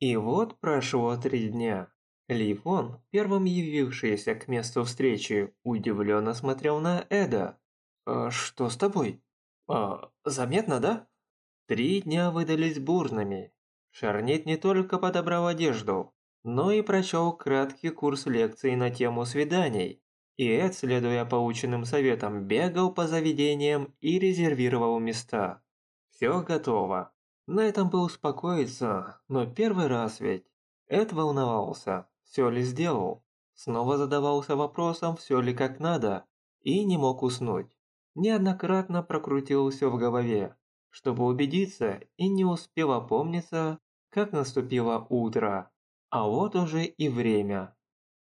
И вот прошло 3 дня. Лифон, первым явившийся к месту встречи, удивленно смотрел на Эда. «Что с тобой? Заметно, да?» 3 дня выдались бурными. Шарнит не только подобрал одежду, но и прочел краткий курс лекций на тему свиданий. И Эд, следуя полученным советам, бегал по заведениям и резервировал места. Все готово. На этом бы успокоиться, но первый раз ведь. Эд волновался, все ли сделал. Снова задавался вопросом, все ли как надо, и не мог уснуть. Неоднократно прокрутил все в голове, чтобы убедиться, и не успел опомниться, как наступило утро. А вот уже и время.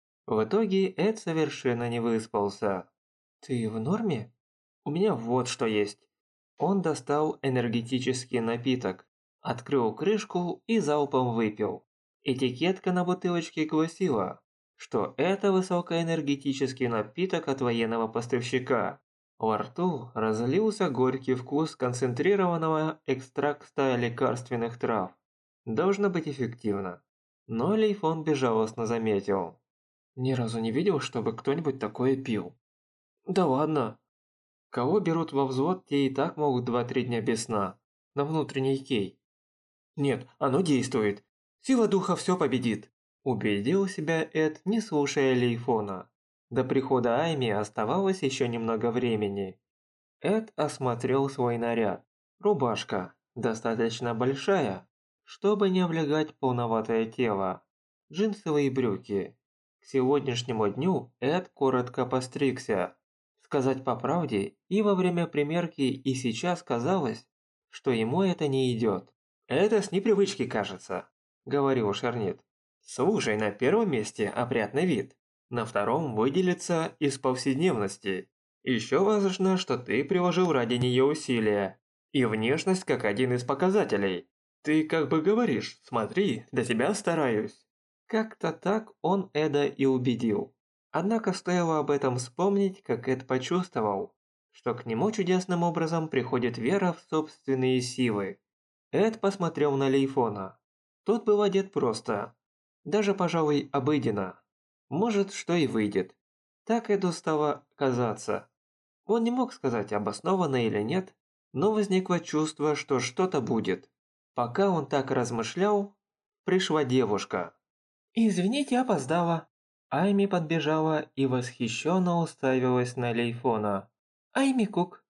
В итоге Эд совершенно не выспался. «Ты в норме? У меня вот что есть». Он достал энергетический напиток, открыл крышку и залпом выпил. Этикетка на бутылочке гласила, что это высокоэнергетический напиток от военного поставщика. Во рту разлился горький вкус концентрированного экстракта лекарственных трав. Должно быть эффективно. Но Лейфон безжалостно заметил. Ни разу не видел, чтобы кто-нибудь такое пил. Да ладно. Кого берут во взвод, те и так могут 2-3 дня без сна. На внутренний кей. Нет, оно действует. Сила духа все победит. Убедил себя Эд, не слушая Лейфона. До прихода Айми оставалось еще немного времени. Эд осмотрел свой наряд. Рубашка, достаточно большая, чтобы не облегать полноватое тело. Джинсовые брюки. К сегодняшнему дню Эд коротко постригся. Сказать по правде, и во время примерки, и сейчас казалось, что ему это не идет. «Это с непривычки кажется», – говорил Шарнит. «Слушай, на первом месте опрятный вид, на втором выделится из повседневности. Еще важно, что ты приложил ради нее усилия, и внешность как один из показателей. Ты как бы говоришь, смотри, для тебя стараюсь». Как-то так он Эда и убедил. Однако стоило об этом вспомнить, как Эд почувствовал, что к нему чудесным образом приходит вера в собственные силы. Эд посмотрел на Лейфона. Тот был одет просто, даже, пожалуй, обыденно. Может, что и выйдет. Так Эду стало казаться. Он не мог сказать, обоснованно или нет, но возникло чувство, что что-то будет. Пока он так размышлял, пришла девушка. «Извините, опоздала». Айми подбежала и восхищенно уставилась на Лейфона. «Айми Кук».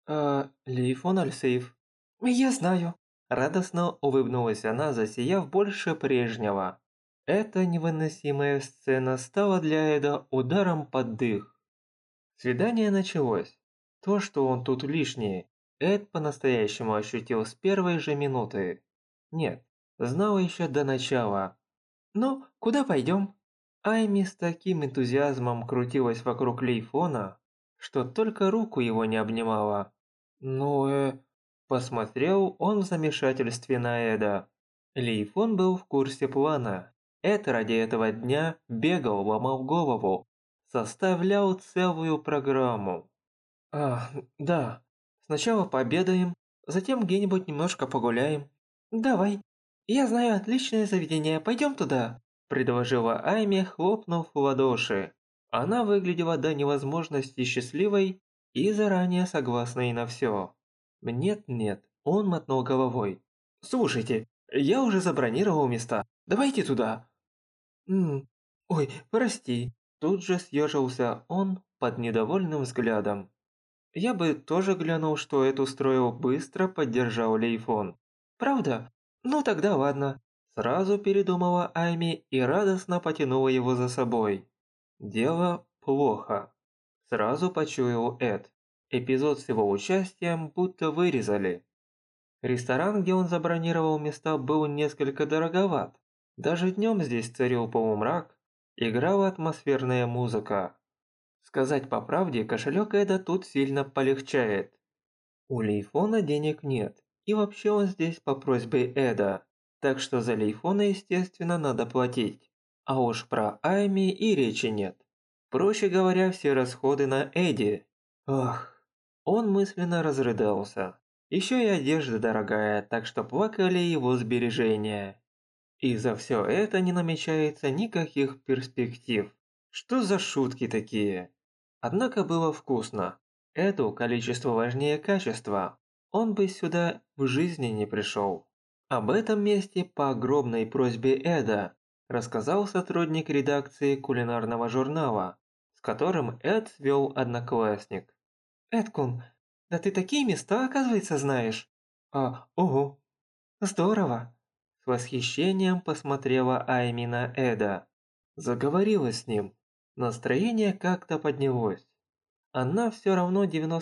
Лейфон Альсейф». «Я знаю». Радостно улыбнулась она, засияв больше прежнего. Эта невыносимая сцена стала для Эда ударом под дых. Свидание началось. То, что он тут лишний, Эд по-настоящему ощутил с первой же минуты. Нет, знал еще до начала. «Ну, куда пойдем?» Айми с таким энтузиазмом крутилась вокруг Лейфона, что только руку его не обнимала. «Ну, Посмотрел он в замешательстве на Эда. Лейфон был в курсе плана. Эд ради этого дня бегал, ломал голову, составлял целую программу. «А, да, сначала пообедаем, затем где-нибудь немножко погуляем. Давай, я знаю отличное заведение, пойдем туда», предложила Айми, хлопнув в ладоши. Она выглядела до невозможности счастливой и заранее согласной на все. «Нет-нет», он мотнул головой. «Слушайте, я уже забронировал места, давайте туда». «М, ой, прости», тут же съежился он под недовольным взглядом. «Я бы тоже глянул, что это устроил, быстро поддержал Лейфон. Правда? Ну тогда ладно». Сразу передумала Айми и радостно потянула его за собой. Дело плохо. Сразу почуял Эд. Эпизод с его участием будто вырезали. Ресторан, где он забронировал места, был несколько дороговат. Даже днем здесь царил полумрак, играла атмосферная музыка. Сказать по правде, кошелек Эда тут сильно полегчает. У Лейфона денег нет, и вообще он здесь по просьбе Эда, так что за Лейфона, естественно, надо платить. А уж про Айми и речи нет. Проще говоря, все расходы на Эдди. Ах, он мысленно разрыдался. Еще и одежда дорогая, так что плакали его сбережения. И за все это не намечается никаких перспектив. Что за шутки такие? Однако было вкусно. Это количество важнее качества. Он бы сюда в жизни не пришел. Об этом месте по огромной просьбе Эда рассказал сотрудник редакции кулинарного журнала, с которым Эд свел одноклассник. «Эдкун, да ты такие места, оказывается, знаешь?» Ого, здорово!» С восхищением посмотрела Айми на Эда. Заговорила с ним. Настроение как-то поднялось. Она все равно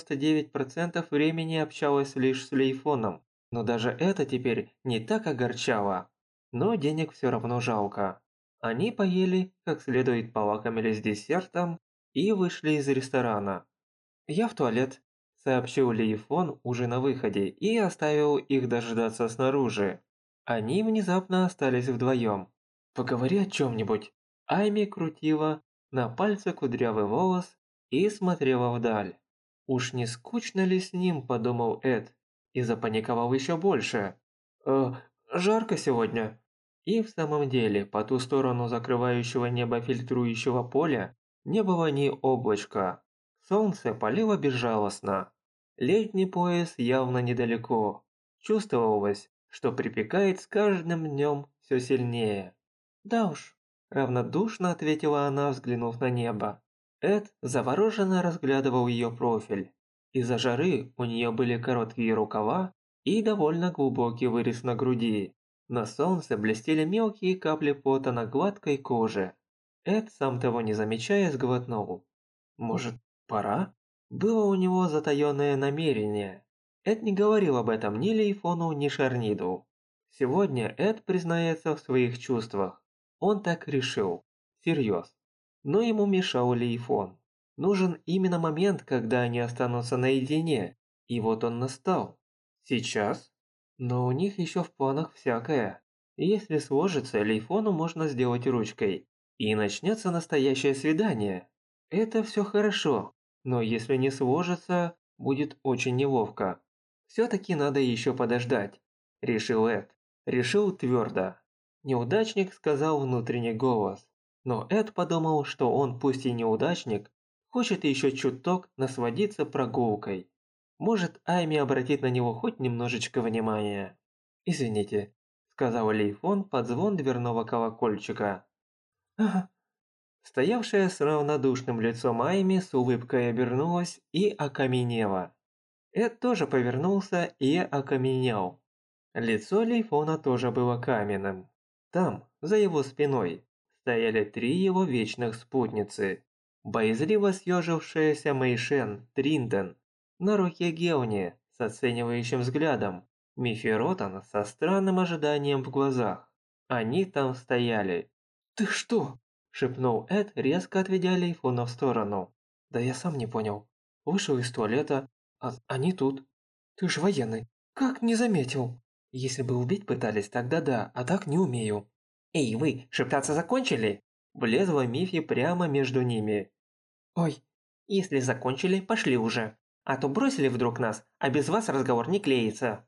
99% времени общалась лишь с Лейфоном, но даже это теперь не так огорчало. Но денег все равно жалко. Они поели, как следует полакомились десертом и вышли из ресторана. «Я в туалет», – сообщил Лейфон уже на выходе и оставил их дожидаться снаружи. Они внезапно остались вдвоем. «Поговори о чем-нибудь». Айми крутила на пальце кудрявый волос и смотрела вдаль. «Уж не скучно ли с ним?» – подумал Эд и запаниковал еще больше. «Э, жарко сегодня». И в самом деле, по ту сторону закрывающего небо фильтрующего поля не было ни облачка. Солнце палило безжалостно. Летний пояс явно недалеко. Чувствовалось, что припекает с каждым днем все сильнее. «Да уж», – равнодушно ответила она, взглянув на небо. Эд завороженно разглядывал ее профиль. Из-за жары у нее были короткие рукава и довольно глубокий вырез на груди. На солнце блестели мелкие капли пота на гладкой коже. Эд, сам того не замечая, сглотнул. «Может, пора?» Было у него затаённое намерение. Эд не говорил об этом ни Лейфону, ни Шарниду. Сегодня Эд признается в своих чувствах. Он так решил. Всерьез. Но ему мешал Лейфон. Нужен именно момент, когда они останутся наедине. И вот он настал. Сейчас? Но у них еще в планах всякое. Если сложится, Лейфону можно сделать ручкой. И начнется настоящее свидание. Это все хорошо, но если не сложится, будет очень неловко. Все-таки надо еще подождать, решил Эд. Решил твердо. Неудачник сказал внутренний голос. Но Эд подумал, что он, пусть и неудачник, хочет еще чуток насладиться прогулкой. Может, Айми обратит на него хоть немножечко внимания. «Извините», – сказал Лейфон под звон дверного колокольчика. «Ага». Стоявшая с равнодушным лицом Айми с улыбкой обернулась и окаменела. Эд тоже повернулся и окаменел. Лицо Лейфона тоже было каменным. Там, за его спиной, стояли 3 его вечных спутницы. Боязливо съежившаяся Мэйшен Тринден, на руке Геони с оценивающим взглядом, Мифи Ротан со странным ожиданием в глазах. Они там стояли. «Ты что?» – шепнул Эд, резко отведя Лейфона в сторону. «Да я сам не понял. Вышел из туалета, а они тут. Ты ж военный. Как не заметил?» Если бы убить пытались, тогда да, а так не умею. Эй, вы, шептаться закончили? Влезла Мифи прямо между ними. Ой, если закончили, пошли уже. А то бросили вдруг нас, а без вас разговор не клеится.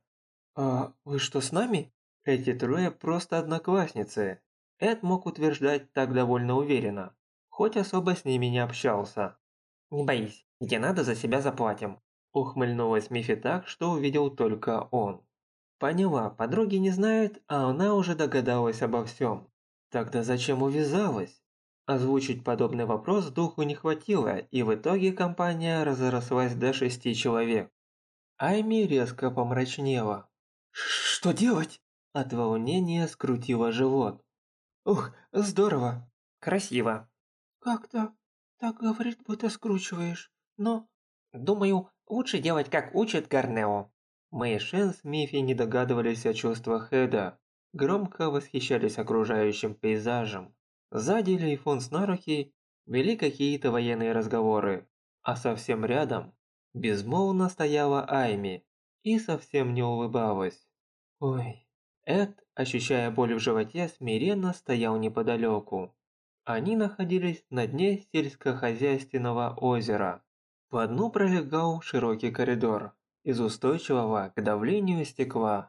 А вы что, с нами? Эти трое просто одноклассницы. Эд мог утверждать так довольно уверенно, хоть особо с ними не общался. Не боись, где надо за себя заплатим. Ухмыльнулась Мифи так, что увидел только он. Поняла, подруги не знают, а она уже догадалась обо всем. Тогда зачем увязалась? Озвучить подобный вопрос духу не хватило, и в итоге компания разрослась до 6 человек. Айми резко помрачнела. «Что делать?» От волнения скрутила живот. «Ух, здорово!» «Красиво!» «Как-то так говорит, будто скручиваешь, но...» «Думаю, лучше делать, как учит Гарнео». Мэйшен с Мифи не догадывались о чувствах Эда, громко восхищались окружающим пейзажем. Сзади Лейфон с Нарухи вели какие-то военные разговоры, а совсем рядом безмолвно стояла Айми и совсем не улыбалась. Ой, Эд, ощущая боль в животе, смиренно стоял неподалеку. Они находились на дне сельскохозяйственного озера. По дну пролегал широкий коридор из устойчивого к давлению стекла.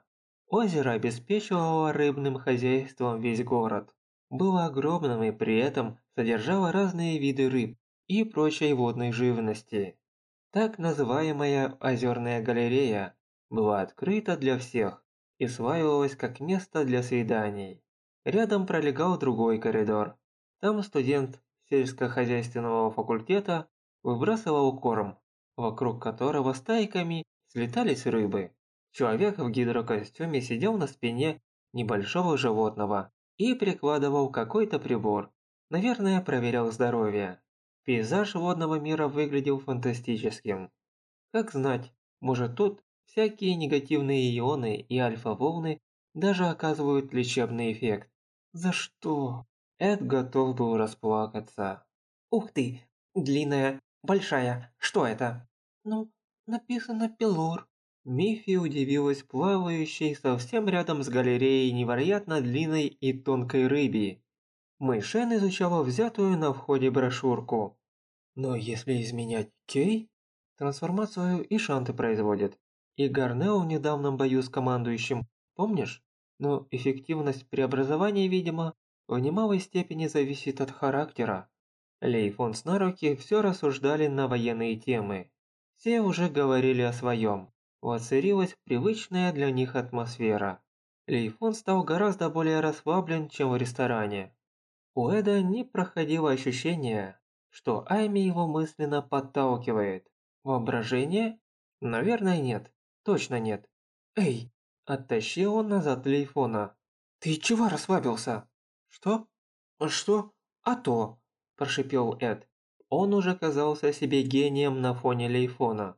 Озеро обеспечивало рыбным хозяйством весь город. Было огромным и при этом содержало разные виды рыб и прочей водной живности. Так называемая озерная галерея была открыта для всех и славилась как место для свиданий. Рядом пролегал другой коридор. Там студент сельскохозяйственного факультета выбрасывал корм, вокруг которого стайками слетались рыбы. Человек в гидрокостюме сидел на спине небольшого животного и прикладывал какой-то прибор. Наверное, проверял здоровье. Пейзаж водного мира выглядел фантастическим. Как знать, может тут всякие негативные ионы и альфа-волны даже оказывают лечебный эффект. За что? Эд готов был расплакаться. Ух ты, длинная, большая, что это? Ну, написано пилор. Мифи удивилась плавающей совсем рядом с галереей невероятно длинной и тонкой рыбе. Мэйшен изучала взятую на входе брошюрку. Но если изменять Кей, трансформацию и Шанты производит. И Гарнео в недавнем бою с командующим, помнишь? Но эффективность преобразования, видимо, в немалой степени зависит от характера. Лейфон с Наруки все рассуждали на военные темы. Все уже говорили о своем. Воцарилась привычная для них атмосфера. Лейфон стал гораздо более расслаблен, чем в ресторане. У Эда не проходило ощущение, что Айми его мысленно подталкивает. Воображение? Наверное, нет. Точно нет. Эй! Оттащил он назад телефона. Ты чего расслабился? Что? Что? А то! Прошипел Эд. Он уже казался себе гением на фоне Лейфона.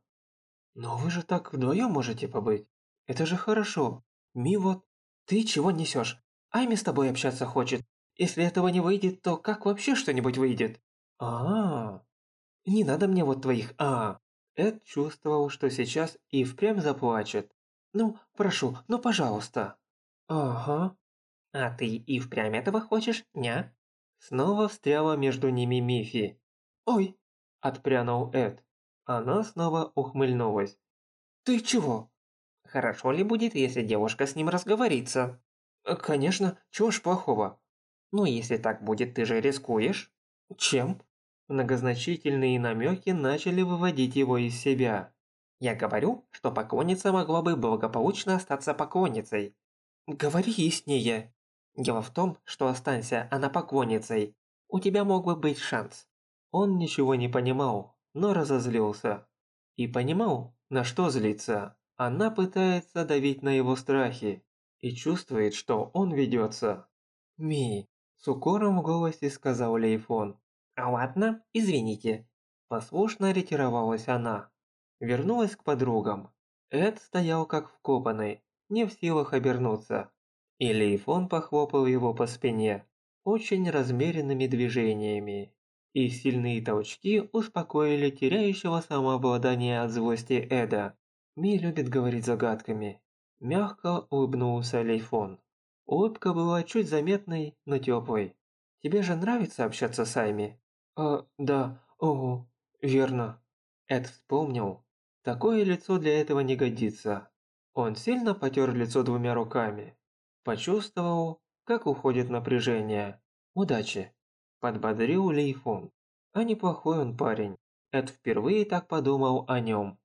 Но вы же так вдвоем можете побыть. Это же хорошо. Ми вот... Ты чего несешь? Айми с тобой общаться хочет. Если этого не выйдет, то как вообще что-нибудь выйдет? Не надо мне вот твоих Эд чувствовал, что сейчас и впрямь заплачет. Ну, прошу, ну пожалуйста. Ага. А ты и впрямь этого хочешь, ня? Снова встряла между ними Мифи. Ой! Отпрянул Эд. Она снова ухмыльнулась. Ты чего? Хорошо ли будет, если девушка с ним разговорится? Конечно, чего ж плохого? Ну, если так будет, ты же рискуешь. Чем? Многозначительные намеки начали выводить его из себя. Я говорю, что поклонница могла бы благополучно остаться поклонницей. Говори яснее. Дело в том, что останься она поклонницей, у тебя мог бы быть шанс. Он ничего не понимал, но разозлился. И понимал, на что злиться. Она пытается давить на его страхи и чувствует, что он ведется. «Ми», – с укором в голосе сказал Лейфон. «А ладно, извините». Послушно ретировалась она. Вернулась к подругам. Эд стоял как вкопанный, не в силах обернуться. И Лейфон похлопал его по спине очень размеренными движениями. И сильные толчки успокоили теряющего самообладание от злости Эда. Ми любит говорить загадками. Мягко улыбнулся Лейфон. Улыбка была чуть заметной, но теплой. Тебе же нравится общаться с Айми? Да, ого, верно. Эд вспомнил. Такое лицо для этого не годится. Он сильно потер лицо двумя руками. Почувствовал, как уходит напряжение. Удачи. Подбодрил Лейфун. А неплохой он парень. Эд впервые так подумал о нем.